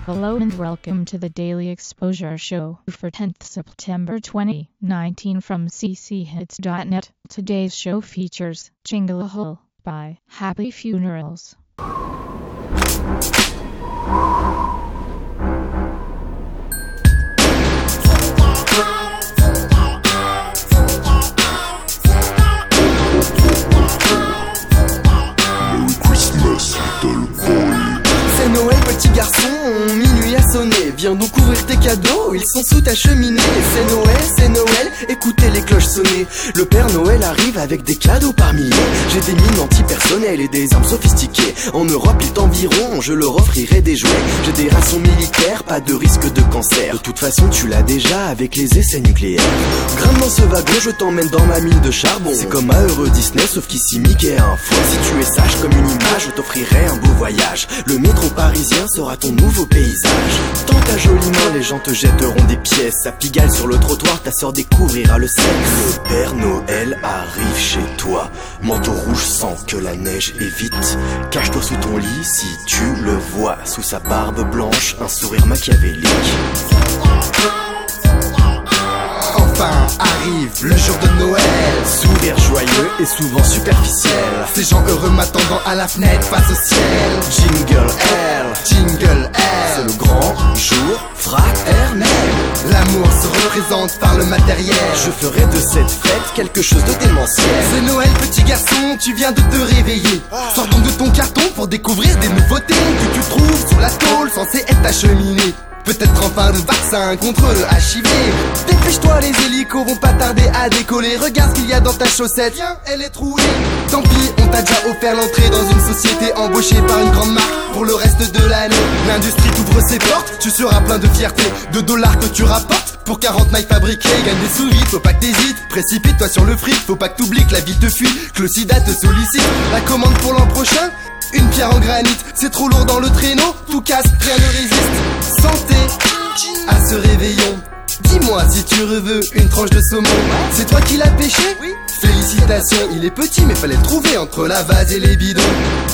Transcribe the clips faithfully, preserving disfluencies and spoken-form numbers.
Hello and welcome to the Daily Exposure Show for tenth September twenty nineteen from c c hits dot net. Today's show features Jingle a Hole by Happy Funerals. C'est Noël, petit garçon, minuit a sonné. Viens donc ouvrir tes cadeaux, ils sont sous ta cheminée. C'est Noël, c'est Noël, écoutez les cloches sonner. Le Père Noël arrive avec des cadeaux par milliers. J'ai des mines antipersonnelles et des armes sophistiquées. En Europe il t'environ, je leur offrirai des jouets. J'ai des rations militaires, pas de risque de cancer. De toute façon tu l'as déjà avec les essais nucléaires. Grimpe dans ce wagon, je t'emmène dans ma mine de charbon. C'est comme à Euro Disney, sauf qu'ici Mickey a un foie. Si tu es sage comme une image, je t'offrirai un beau voyage. Le métro parisien sera ton nouveau paysage. Tant qu'à joliment, les gens te jetteront des pièces. À Pigalle sur le trottoir, ta sœur découvrira le sexe. Le Père Noël arrive chez toi. Manteau rouge sans que la neige évite. Cache-toi sous ton lit si tu le vois. Sous sa barbe blanche, un sourire machiavélique. Enfin arrive le jour de Noël. Sourire joyeux et souvent superficiel. Ces gens heureux m'attendant à la fenêtre face au ciel. Jingle Hell, Jingle Hell, c'est le grand jour fraternel. L'amour se représente par le matériel. Je ferai de cette fête quelque chose de démentiel. C'est Noël, petit garçon, tu viens de te réveiller. Sors donc de ton carton pour découvrir des nouveautés que tu trouves sur la tôle censée être ta cheminée. Peut-être enfin le vaccin contre le H I V. Dépêche-toi, les hélicos vont pas tarder à décoller. Regarde ce qu'il y a dans ta chaussette. Tiens, elle est trouée. Tant pis, on t'a déjà offert l'entrée dans une société embauchée par une grande marque pour le reste de l'année. L'industrie t'ouvre ses portes, tu seras plein de fierté. De dollars que tu rapportes pour quarante mailles fabriquées. Gagne des sous vite, faut pas que t'hésites. Précipite-toi sur le fric, faut pas que t'oublies que la vie te fuit, que le sida te sollicite. La commande pour l'an prochain, une pierre en granit, c'est trop lourd dans le traîneau, tout casse, rien ne résiste. Santé à ce réveillon. Dis-moi si tu reveux une tranche de saumon. C'est toi qui l'as pêché? Oui. Félicitations, il est petit mais fallait le trouver entre la vase et les bidons.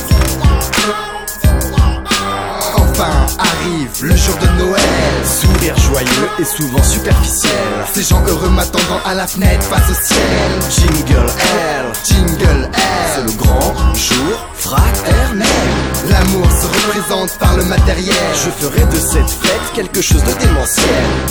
Enfin arrive le jour de Noël. Sourire joyeux et souvent superficiel. Ces gens heureux m'attendant à la fenêtre face au ciel. Jingle Hell, Jingle Hell, c'est le grand jour fraternel. L'amour se représente par le matériel. Je ferai de cette fête quelque chose de démentiel.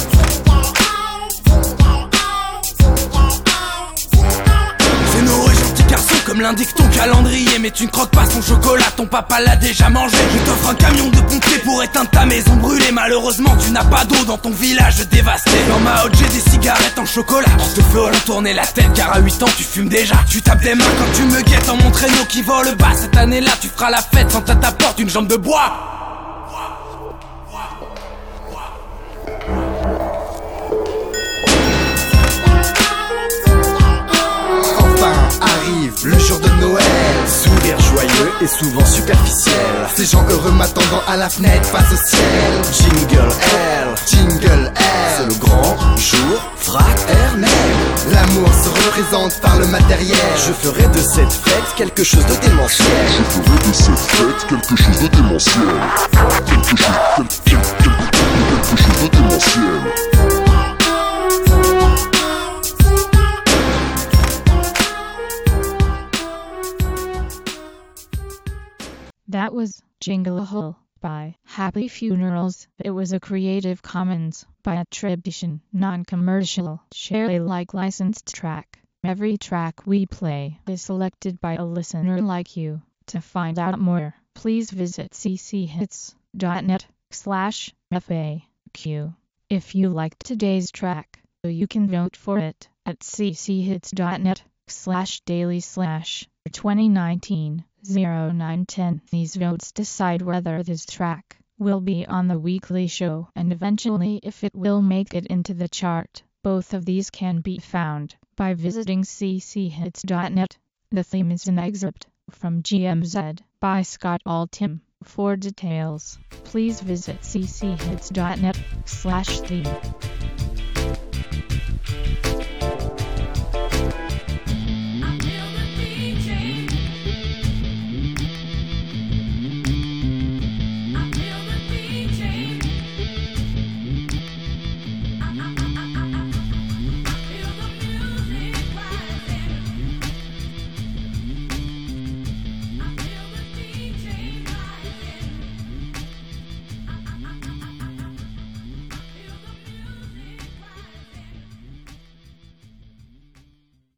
Comme l'indique ton calendrier, mais tu ne croques pas son chocolat, ton papa l'a déjà mangé. Je t'offre un camion de pompiers pour éteindre ta maison brûlée. Malheureusement tu n'as pas d'eau dans ton village dévasté. Dans ma hotte j'ai des cigarettes en chocolat qui te feront tourner la tête, car à huit ans tu fumes déjà. Tu tapes des mains quand tu me guettes en mon traîneau qui vole bas. Cette année là tu feras la fête sans à ta porte une jambe de bois. Arrive le jour de Noël. Sourire joyeux et souvent superficiel. Ces gens heureux m'attendant à la fenêtre face au ciel. Jingle Hell, Jingle Hell, c'est le grand jour fraternel. L'amour se représente par le matériel. Je ferai de cette fête quelque chose de démentiel. Je ferai de cette fête quelque chose de démentiel. Quelque chose, quelque, quelque, quelque chose de démentiel. That was Jingle a Hole by Happy Funerals. It was a Creative Commons by attribution, non-commercial, share Alike licensed track. Every track we play is selected by a listener like you. To find out more, please visit c c hits dot net slash F A Q. If you liked today's track, you can vote for it at c c hits dot net slash daily slash twenty nineteen. zero nine ten. These votes decide whether this track will be on the weekly show and eventually if it will make it into the chart. Both of these can be found by visiting c c hits dot net. The theme is an excerpt from G M Z by Scott Altham. For details, please visit c c hits dot net slash theme.